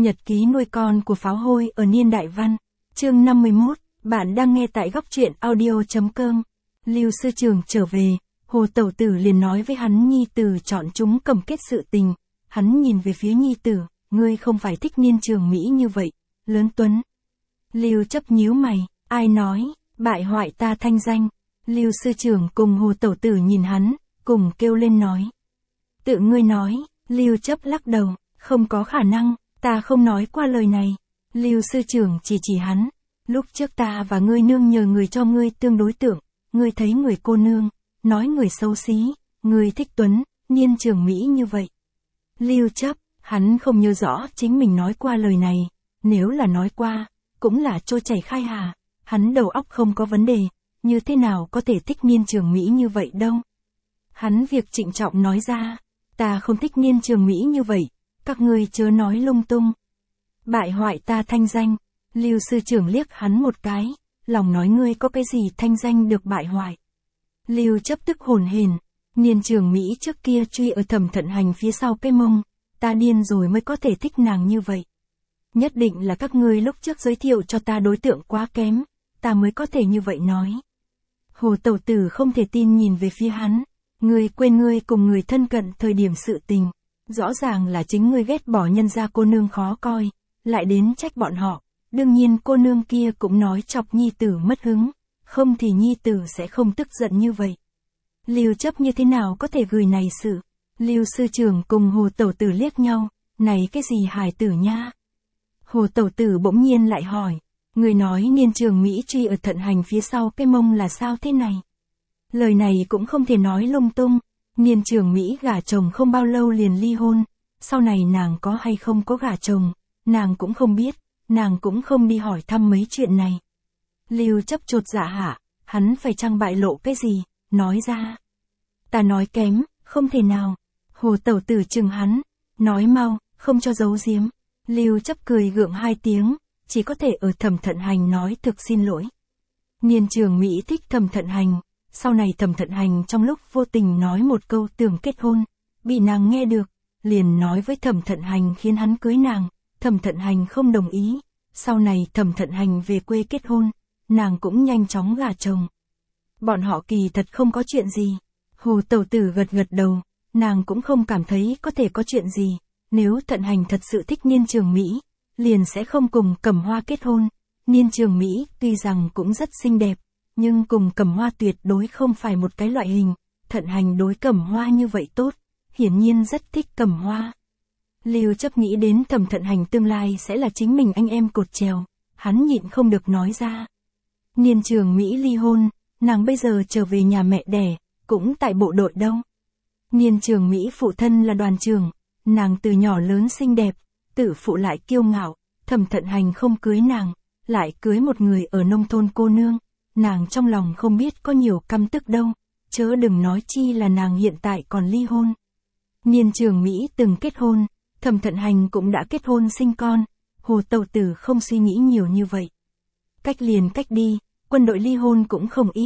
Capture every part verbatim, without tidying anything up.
Nhật ký nuôi con của pháo hôi ở niên đại văn. Chương năm mươi mốt, bạn đang nghe tại góc truyện audio.com. Lưu sư trưởng trở về, Hồ Tẩu Tử liền nói với hắn nhi tử chọn chúng cầm kết sự tình. Hắn nhìn về phía nhi tử, ngươi không phải thích Niên Trường Mỹ như vậy, lớn tuấn. Lưu Chấp nhíu mày, ai nói, bại hoại ta thanh danh. Lưu sư trưởng cùng Hồ Tẩu Tử nhìn hắn, cùng kêu lên nói. Tự ngươi nói, Lưu Chấp lắc đầu, không có khả năng, ta không nói qua lời này. Lưu sư trưởng chỉ chỉ hắn, lúc trước ta và ngươi nương nhờ người cho ngươi tương đối tượng, ngươi thấy người cô nương, nói người xấu xí, ngươi thích Tuấn, Niên Trường Mỹ như vậy. Lưu Chấp, hắn không nhớ rõ chính mình nói qua lời này, nếu là nói qua, cũng là trôi chảy khai hà, hắn đầu óc không có vấn đề, như thế nào có thể thích Niên Trường Mỹ như vậy đâu. Hắn việc trịnh trọng nói ra, ta không thích Niên Trường Mỹ như vậy, các ngươi chớ nói lung tung. Bại hoại ta thanh danh, Lưu sư trưởng liếc hắn một cái, lòng nói ngươi có cái gì thanh danh được bại hoại. Lưu Chấp tức hồn hển, Niên Trường Mỹ trước kia truy ở Thẩm Thận Hành phía sau cái mông, ta điên rồi mới có thể thích nàng như vậy. Nhất định là các ngươi lúc trước giới thiệu cho ta đối tượng quá kém, ta mới có thể như vậy nói. Hồ Tẩu Tử không thể tin nhìn về phía hắn, ngươi quên ngươi cùng người thân cận thời điểm sự tình, rõ ràng là chính ngươi ghét bỏ nhân gia cô nương khó coi, lại đến trách bọn họ, đương nhiên cô nương kia cũng nói chọc nhi tử mất hứng, không thì nhi tử sẽ không tức giận như vậy. Lưu Chấp như thế nào có thể gửi này sự? Lưu sư trưởng cùng Hồ Tẩu Tử liếc nhau, này cái gì hài tử nha? Hồ Tẩu Tử bỗng nhiên lại hỏi, người nói Niên Trường Mỹ truy ở Thận Hành phía sau cái mông là sao thế này? Lời này cũng không thể nói lung tung, Niên Trường Mỹ gả chồng không bao lâu liền ly hôn, sau này nàng có hay không có gả chồng, nàng cũng không biết, nàng cũng không đi hỏi thăm mấy chuyện này. Lưu Chấp chột dạ hạ, hắn phải chăng bại lộ cái gì, nói ra. Ta nói kém, không thể nào. Hồ Tẩu Tử chừng hắn, nói mau, không cho giấu giếm. Lưu Chấp cười gượng hai tiếng, chỉ có thể ở Thẩm Thận Hành nói thực xin lỗi. Niên Trường Mỹ thích Thẩm Thận Hành, sau này Thẩm Thận Hành trong lúc vô tình nói một câu tưởng kết hôn, bị nàng nghe được, liền nói với Thẩm Thận Hành khiến hắn cưới nàng, Thẩm Thận Hành không đồng ý, sau này Thẩm Thận Hành về quê kết hôn, nàng cũng nhanh chóng gả chồng. Bọn họ kỳ thật không có chuyện gì. Hồ Tẩu Tử gật gật đầu, nàng cũng không cảm thấy có thể có chuyện gì, nếu Thận Hành thật sự thích Niên Trường Mỹ, liền sẽ không cùng Cẩm Hoa kết hôn. Niên Trường Mỹ tuy rằng cũng rất xinh đẹp, nhưng cùng Cẩm Hoa tuyệt đối không phải một cái loại hình, Thận Hành đối Cẩm Hoa như vậy tốt, hiển nhiên rất thích Cẩm Hoa. Lưu Chấp nghĩ đến Thẩm Thận Hành tương lai sẽ là chính mình anh em cột chèo, hắn nhịn không được nói ra. Niên Trường Mỹ ly hôn, nàng bây giờ trở về nhà mẹ đẻ, cũng tại bộ đội đâu. Niên Trường Mỹ phụ thân là đoàn trưởng, nàng từ nhỏ lớn xinh đẹp, tự phụ lại kiêu ngạo, Thẩm Thận Hành không cưới nàng, lại cưới một người ở nông thôn cô nương, nàng trong lòng không biết có nhiều căm tức đâu, chớ đừng nói chi là nàng hiện tại còn ly hôn. Niên Trường Mỹ từng kết hôn, Thẩm Thận Hành cũng đã kết hôn sinh con, Hồ Tẩu Tử không suy nghĩ nhiều như vậy. Cách liền cách đi, quân đội ly hôn cũng không ít.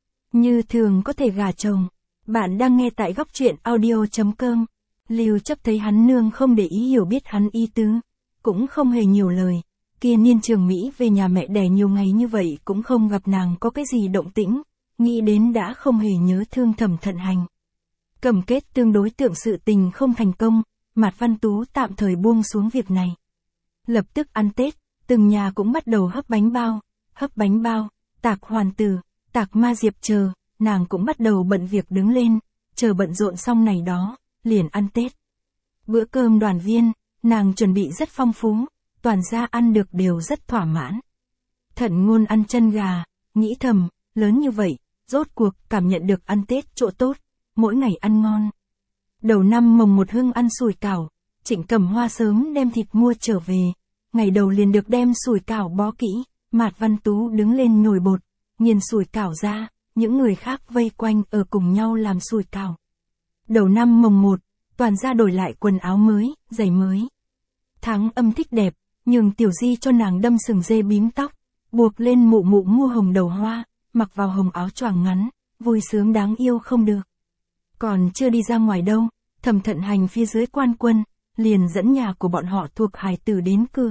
Như thường có thể gả chồng. Bạn đang nghe tại góc truyện audio.com. Lưu Chấp thấy hắn nương không để ý hiểu biết hắn ý tứ, cũng không hề nhiều lời. Kia Niên Trường Mỹ về nhà mẹ đẻ nhiều ngày như vậy cũng không gặp nàng có cái gì động tĩnh, nghĩ đến đã không hề nhớ thương Thẩm Thận Hành. Cầm kết tương đối tượng sự tình không thành công, Mạt Văn Tú tạm thời buông xuống việc này. Lập tức ăn Tết, từng nhà cũng bắt đầu hấp bánh bao, hấp bánh bao, tạc hoàn tử, tạc ma diệp chờ, nàng cũng bắt đầu bận việc đứng lên, chờ bận rộn xong này đó, liền ăn Tết. Bữa cơm đoàn viên, nàng chuẩn bị rất phong phú, toàn gia ăn được đều rất thỏa mãn. Thận Ngôn ăn chân gà, nghĩ thầm, lớn như vậy, rốt cuộc cảm nhận được ăn Tết chỗ tốt, mỗi ngày ăn ngon. Đầu năm mồng một hương ăn sủi cảo, Trịnh Cẩm Hoa sớm đem thịt mua trở về, ngày đầu liền được đem sủi cảo bó kỹ, Mạt Văn Tú đứng lên nhồi bột, nghiền sủi cảo ra, những người khác vây quanh ở cùng nhau làm sủi cảo. Đầu năm mồng một, toàn gia đổi lại quần áo mới, giày mới. Tháng Âm thích đẹp, nhường Tiểu Di cho nàng đâm sừng dê bím tóc, buộc lên mụ mụ mua hồng đầu hoa, mặc vào hồng áo choàng ngắn, vui sướng đáng yêu không được. Còn chưa đi ra ngoài đâu, Thẩm Thận Hành phía dưới quan quân, liền dẫn nhà của bọn họ thuộc hài tử đến cửa.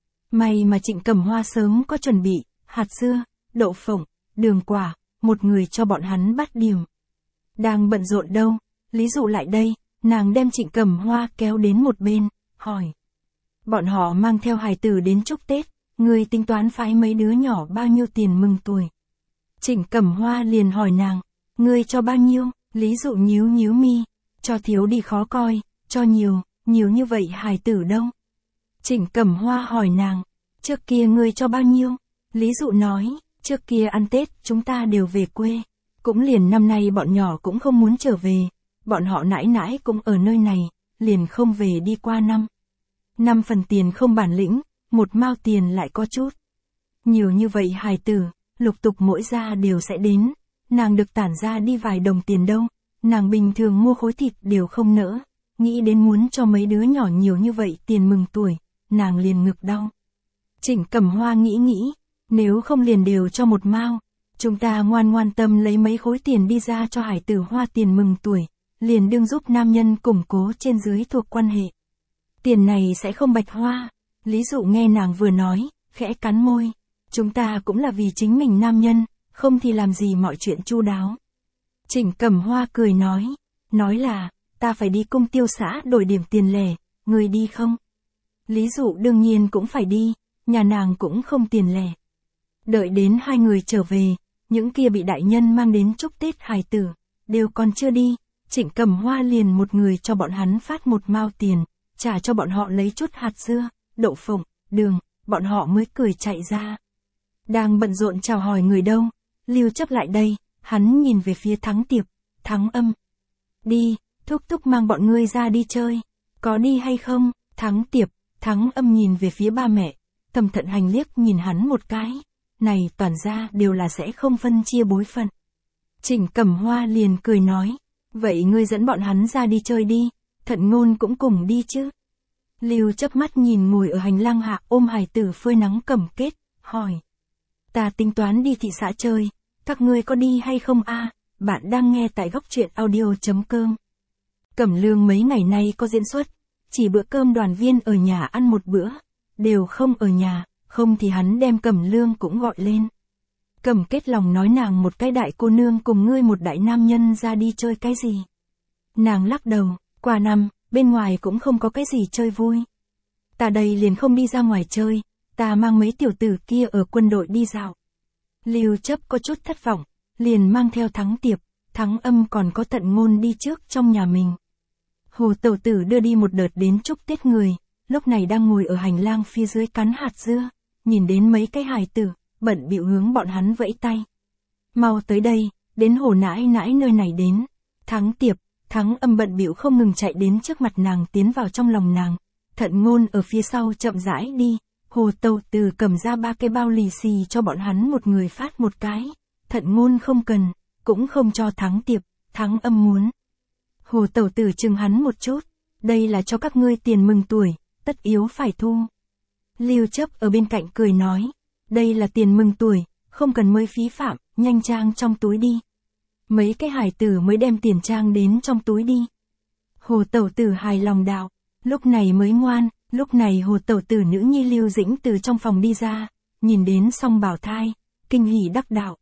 May mà Trịnh Cẩm Hoa sớm có chuẩn bị, hạt dưa, đậu phộng, đường quả, một người cho bọn hắn bắt điểm. Đang bận rộn đâu, Lý Dụ lại đây, nàng đem Trịnh Cẩm Hoa kéo đến một bên, hỏi. Bọn họ mang theo hài tử đến chúc Tết, người tính toán phái mấy đứa nhỏ bao nhiêu tiền mừng tuổi. Trịnh Cẩm Hoa liền hỏi nàng, ngươi cho bao nhiêu? Lý Dụ nhíu nhíu mi, cho thiếu đi khó coi, cho nhiều, nhiều như vậy hài tử đâu? Trịnh Cẩm Hoa hỏi nàng, trước kia ngươi cho bao nhiêu? Lý Dụ nói, trước kia ăn Tết chúng ta đều về quê, cũng liền năm nay bọn nhỏ cũng không muốn trở về, bọn họ nãi nãi cũng ở nơi này, liền không về đi qua năm. Năm phần tiền không bản lĩnh, một mao tiền lại có chút. Nhiều như vậy hài tử, lục tục mỗi gia đều sẽ đến, nàng được tản ra đi vài đồng tiền đâu, nàng bình thường mua khối thịt đều không nỡ, nghĩ đến muốn cho mấy đứa nhỏ nhiều như vậy tiền mừng tuổi, nàng liền ngực đau. Trịnh Cẩm Hoa nghĩ nghĩ, nếu không liền đều cho một mao, chúng ta ngoan ngoan tâm lấy mấy khối tiền đi ra cho hải tử hoa tiền mừng tuổi, liền đương giúp nam nhân củng cố trên dưới thuộc quan hệ. Tiền này sẽ không bạch hoa. Lý Dụ nghe nàng vừa nói, khẽ cắn môi. Chúng ta cũng là vì chính mình nam nhân, không thì làm gì mọi chuyện chu đáo. Trịnh Cẩm Hoa cười nói, nói là, ta phải đi cung tiêu xã đổi điểm tiền lẻ, người đi không? Lý Dụ đương nhiên cũng phải đi, nhà nàng cũng không tiền lẻ. Đợi đến hai người trở về, những kia bị đại nhân mang đến chúc Tết hài tử, đều còn chưa đi, Trịnh Cẩm Hoa liền một người cho bọn hắn phát một mao tiền, trả cho bọn họ lấy chút hạt dưa, đậu phộng, đường, bọn họ mới cười chạy ra. Đang bận rộn chào hỏi người đâu, Lưu Chấp lại đây, hắn nhìn về phía Thắng Tiệp, Thắng Âm. Đi, thúc thúc mang bọn ngươi ra đi chơi, có đi hay không? Thắng Tiệp, Thắng Âm nhìn về phía ba mẹ, Thẩm Thận Hành liếc nhìn hắn một cái, này toàn ra đều là sẽ không phân chia bối phận. Trịnh Cẩm Hoa liền cười nói, vậy ngươi dẫn bọn hắn ra đi chơi đi, Thận Ngôn cũng cùng đi chứ. Lưu Chấp mắt nhìn ngồi ở hành lang hạ ôm hài tử phơi nắng Cẩm Kết, hỏi. Ta tính toán đi thị xã chơi, các ngươi có đi hay không a? Bạn đang nghe tại góc truyện audio.com. Cẩm Lương mấy ngày nay có diễn xuất, chỉ bữa cơm đoàn viên ở nhà ăn một bữa, đều không ở nhà, không thì hắn đem Cẩm Lương cũng gọi lên. Cẩm Kết lòng nói nàng một cái đại cô nương cùng ngươi một đại nam nhân ra đi chơi cái gì. Nàng lắc đầu, qua năm, bên ngoài cũng không có cái gì chơi vui. Ta đây liền không đi ra ngoài chơi, ta mang mấy tiểu tử kia ở quân đội đi dạo. Lưu Chấp có chút thất vọng, liền mang theo Thắng Tiệp, Thắng Âm còn có Thận Ngôn đi trước trong nhà mình. Hồ Tẩu Tử đưa đi một đợt đến chúc Tết người, lúc này đang ngồi ở hành lang phía dưới cắn hạt dưa, nhìn đến mấy cái hài tử, bận bịu hướng bọn hắn vẫy tay. Mau tới đây, đến Hồ nãi nãi nơi này đến. Thắng Tiệp, Thắng Âm bận bịu không ngừng chạy đến trước mặt nàng tiến vào trong lòng nàng. Thận Ngôn ở phía sau chậm rãi đi, Hồ Tẩu Tử cầm ra ba cái bao lì xì cho bọn hắn một người phát một cái. Thận Ngôn không cần, cũng không cho Thắng Tiệp, Thắng Âm muốn. Hồ Tẩu Tử chừng hắn một chút, đây là cho các ngươi tiền mừng tuổi, tất yếu phải thu. Lưu Chấp ở bên cạnh cười nói, đây là tiền mừng tuổi, không cần mới phí phạm, nhanh trang trong túi đi. Mấy cái hài tử mới đem tiền trang đến trong túi đi. Hồ Tẩu Tử hài lòng đạo, lúc này mới ngoan, lúc này Hồ Tẩu Tử nữ nhi Lưu Dĩnh từ trong phòng đi ra, nhìn đến song bảo thai, kinh hỉ đắc đạo.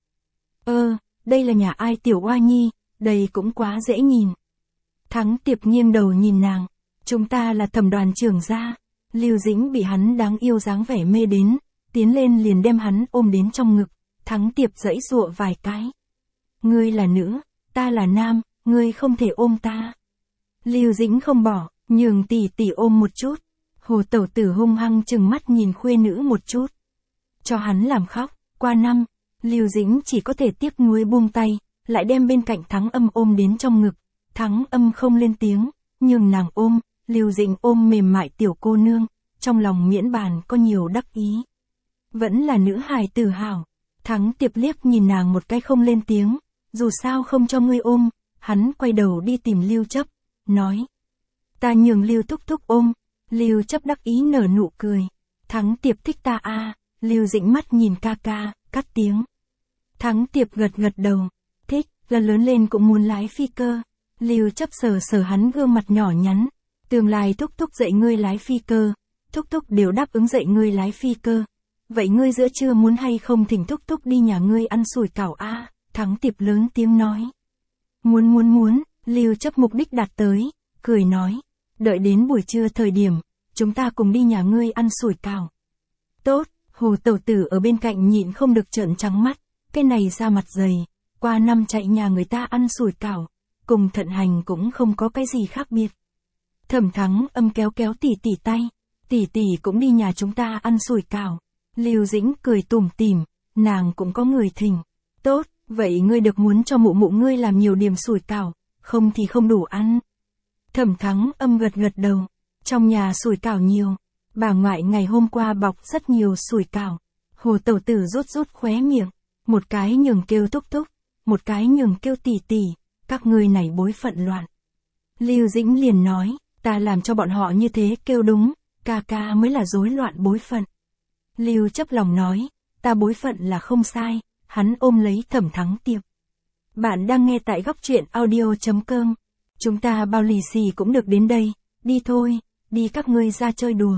Ơ, đây là nhà ai tiểu oa nhi, đây cũng quá dễ nhìn. Thắng Tiệp nghiêng đầu nhìn nàng, chúng ta là Thẩm đoàn trưởng gia. Lưu Dĩnh bị hắn đáng yêu dáng vẻ mê đến, tiến lên liền đem hắn ôm đến trong ngực, Thắng Tiệp giãy giụa vài cái. Ngươi là nữ, ta là nam, ngươi không thể ôm ta. Lưu Dĩnh không bỏ, nhường tỷ tỷ ôm một chút. Hồ Tẩu Tử hung hăng trừng mắt nhìn khuê nữ một chút. Cho hắn làm khóc, qua năm, Lưu Dĩnh chỉ có thể tiếc nuối buông tay, lại đem bên cạnh Thắng Âm ôm đến trong ngực. Thắng Âm không lên tiếng, nhường nàng ôm, Lưu Dĩnh ôm mềm mại tiểu cô nương, trong lòng miễn bàn có nhiều đắc ý. Vẫn là nữ hài tử hào. Thắng Tiệp liếc nhìn nàng một cái không lên tiếng, dù sao không cho ngươi ôm, hắn quay đầu đi tìm Lưu Chấp, nói. Ta nhường Lưu Thúc Thúc ôm, Lưu Chấp đắc ý nở nụ cười. Thắng Tiệp thích ta a à. Lưu Dĩnh mắt nhìn ca ca, cắt tiếng. Thắng Tiệp gật gật đầu, thích, lần lớn lên cũng muốn lái phi cơ. Lưu Chấp sờ sờ hắn gương mặt nhỏ nhắn, Tương lai thúc thúc dạy ngươi lái phi cơ, thúc thúc đều đáp ứng dạy ngươi lái phi cơ. Vậy ngươi giữa trưa muốn hay không thỉnh thúc thúc đi nhà ngươi ăn sủi cảo a? À? Thắng Tiệp lớn tiếng nói. Muốn muốn muốn, Lưu Chấp mục đích đạt tới, cười nói. Đợi đến buổi trưa thời điểm, chúng ta cùng đi nhà ngươi ăn sủi cảo. Tốt, Hồ Tẩu Tử ở bên cạnh nhịn không được trợn trắng mắt, cái này ra mặt dày, qua năm chạy nhà người ta ăn sủi cảo, cùng Thận Hành cũng không có cái gì khác biệt. Thẩm Thắng Âm kéo kéo tỷ tỷ tay, tỷ tỷ cũng đi nhà chúng ta ăn sủi cảo. Lưu Dĩnh cười tủm tỉm, nàng cũng có người thỉnh. Tốt, vậy ngươi được muốn cho mụ mụ ngươi làm nhiều điểm sủi cảo, không thì không đủ ăn. Thẩm Thắng Âm gật gật đầu, trong nhà sủi cảo nhiều, bà ngoại ngày hôm qua bọc rất nhiều sủi cảo. Hồ Tẩu Tử rút rút khóe miệng, một cái nhường kêu thúc thúc, một cái nhường kêu tỷ tỷ, các ngươi này bối phận loạn. Lưu Dĩnh liền nói, ta làm cho bọn họ như thế kêu đúng, ca ca mới là rối loạn bối phận. Lưu Chấp lòng nói, ta bối phận là không sai, hắn ôm lấy Thẩm Thắng Tiệp. Bạn đang nghe tại góc truyện audio chấm com. Chúng ta bao lì xì cũng được đến đây, đi thôi, đi các ngươi ra chơi đùa.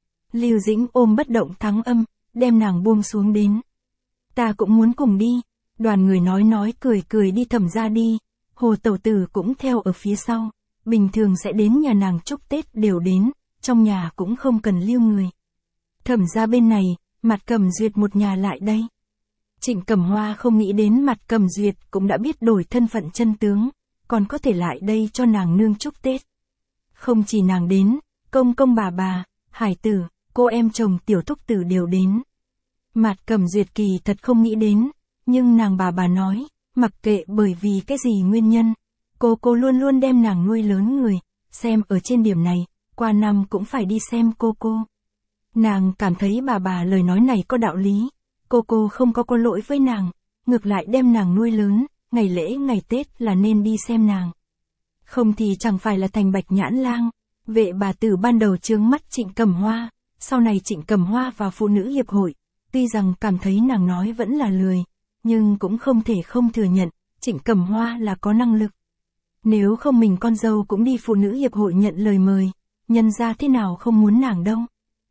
Lưu Dĩnh ôm bất động Thắng Âm, đem nàng buông xuống đến. Ta cũng muốn cùng đi, đoàn người nói nói cười cười đi Thẩm ra đi, Hồ Tẩu Tử cũng theo ở phía sau, bình thường sẽ đến nhà nàng chúc Tết đều đến, trong nhà cũng không cần lưu người. Thẩm ra bên này, Mạt Cẩm Duyệt một nhà lại đây. Trịnh Cẩm Hoa không nghĩ đến Mạt Cẩm Duyệt cũng đã biết đổi thân phận chân tướng, còn có thể lại đây cho nàng nương chúc Tết. Không chỉ nàng đến, công công bà bà, hải tử, cô em chồng tiểu thúc tử đều đến. Mạt Cẩm Duyệt kỳ thật không nghĩ đến, nhưng nàng bà bà nói, mặc kệ bởi vì cái gì nguyên nhân, cô cô luôn luôn đem nàng nuôi lớn người, xem ở trên điểm này, qua năm cũng phải đi xem cô cô. Nàng cảm thấy bà bà lời nói này có đạo lý, cô cô không có có lỗi với nàng, ngược lại đem nàng nuôi lớn, ngày lễ ngày Tết là nên đi xem nàng. Không thì chẳng phải là thành Bạch Nhãn Lang. Vệ bà tử ban đầu chướng mắt Trịnh Cẩm Hoa, sau này Trịnh Cẩm Hoa vào phụ nữ hiệp hội, tuy rằng cảm thấy nàng nói vẫn là lười, nhưng cũng không thể không thừa nhận, Trịnh Cẩm Hoa là có năng lực. Nếu không mình con dâu cũng đi phụ nữ hiệp hội nhận lời mời, nhân ra thế nào không muốn nàng đâu.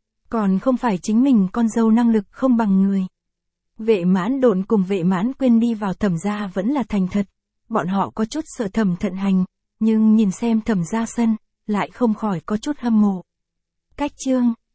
Còn không phải chính mình con dâu năng lực không bằng người. Vệ Mãn Độn cùng Vệ Mãn Quyên đi vào Thẩm gia vẫn là thành thật, bọn họ có chút sợ Thẩm Thận Hành, nhưng nhìn xem Thẩm gia sân, lại không khỏi có chút hâm mộ. Cách chương